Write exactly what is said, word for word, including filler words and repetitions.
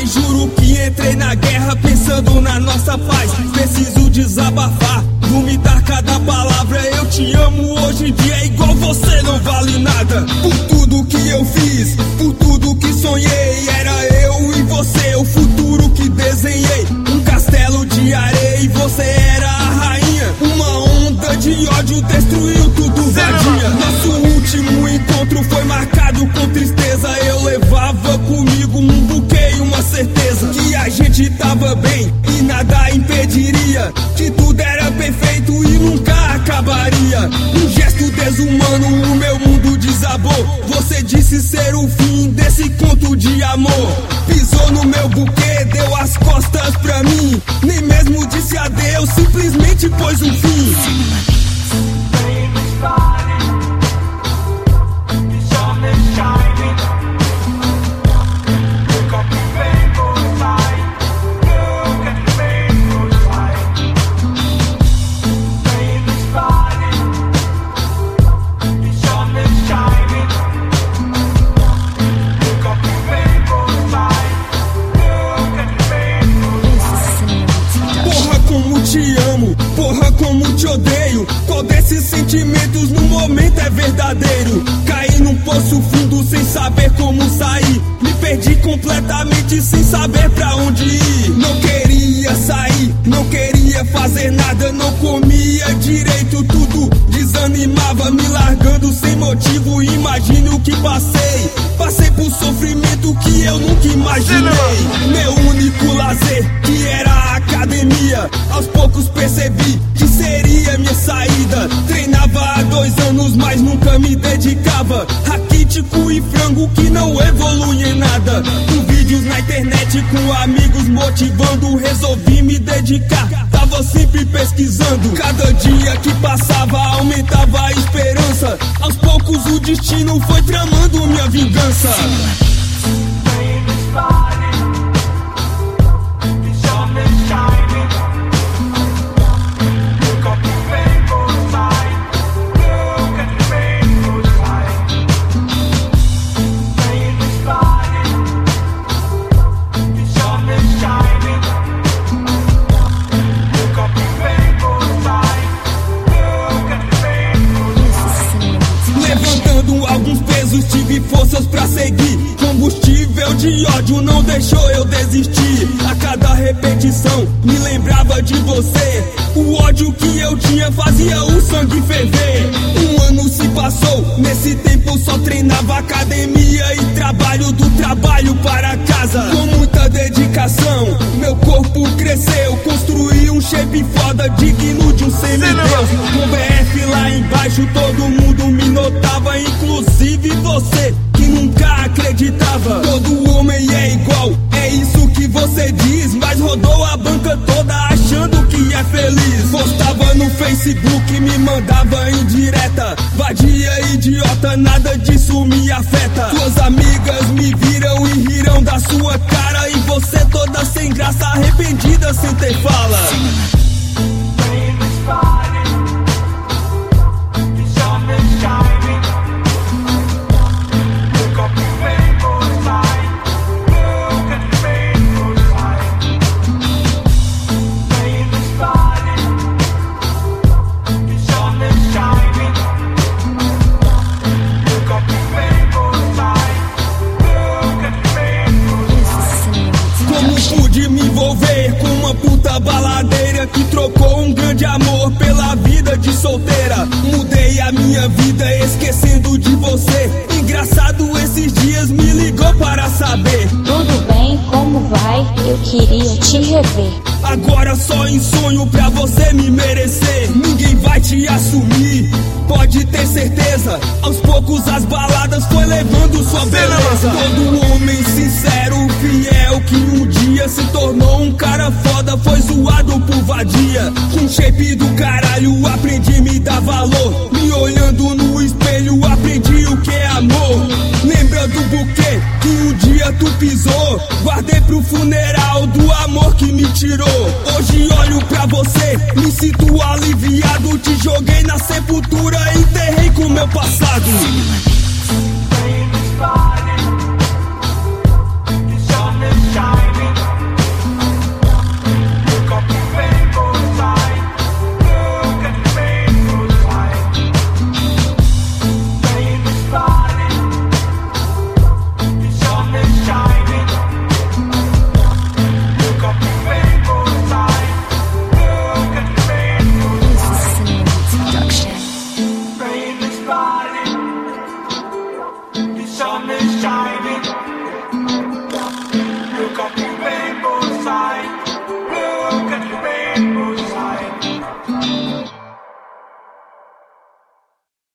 Mas juro que entrei na guerra pensando na nossa paz. Preciso desabafar, vomitar cada palavra. Eu te amo hoje em dia igual você não vale nada. Por tudo que eu fiz, por tudo que sonhei. Era eu e você, o futuro que desenhei. Um castelo de areia e você era a rainha. Uma onda de ódio destruiu tudo vadia. Nosso último encontro foi marcado com tristeza. Eu levava comigo um buquê e uma certeza que a gente tava bem e nada impediria, que tudo era perfeito e nunca acabaria. Um gesto desumano, o meu mundo desabou. Você disse ser o fim desse conto de amor. Pisou no meu buquê, deu as costas pra mim. Nem mesmo disse adeus, simplesmente pôs um fim. Porra, como te odeio. Qual desses sentimentos no momento é verdadeiro? Caí num poço fundo sem saber como sair. Me perdi completamente sem saber pra onde ir. Não queria sair, não queria fazer nada. Não comia direito, tudo desanimava. Me largando sem motivo, imagine o que passei. Passei por sofrimento que eu nunca imaginei. Meu único lazer, que era a academia, aos poucos percebi que seria minha saída. Treinava há dois anos, mas nunca me dedicava. Raquítico e frango que não evolui em nada. Com vídeos na internet, com amigos motivando, resolvi me dedicar. Tava sempre pesquisando. Cada dia que passava aumentava a esperança. Aos poucos o destino foi tramando minha vingança. Levantando alguns pesos, tive forças pra seguir. Combustível de ódio não deixou eu desistir. A cada repetição me lembrava de você. O ódio que eu tinha fazia o sangue ferver. Um ano se passou, nesse tempo só treinava academia e trabalho, do trabalho para casa. Com muita dedicação, meu corpo cresceu. Construí um shape foda, digno de um semideus. Com B F lá embaixo todo mundo me notava, inclusive você que nunca acreditava. Todo homem é igual, é isso que você diz, mas rodou a banca toda achando que é feliz. Postava no Facebook, me mandava indireta. Vadia, idiota, nada disso me afeta. Suas amigas me viram e riram da sua cara, e você toda sem graça, arrependida sem ter fala. Com uma puta baladeira que trocou um grande amor pela vida de solteira. Mudei a minha vida esquecendo de você. Engraçado, esses dias me ligou para saber: tudo bem, como vai? Eu queria te rever. Agora só em sonho pra você me merecer. Ninguém vai te assumir, pode ter certeza. Aos poucos as baladas foi levando sua beleza. Todo homem sincero, fiel, que um dia se tornou um cara foda, foi zoado por vadia. Com shape do caralho aprendi me dar valor. Me olhando no espelho aprendi o que é amor. Lembra do buquê que um dia tu pisou? Guardei pro funeral do amor que me tirou. Hoje olho pra você, me sinto aliviado. Te joguei na sepultura, enterrei com meu passado.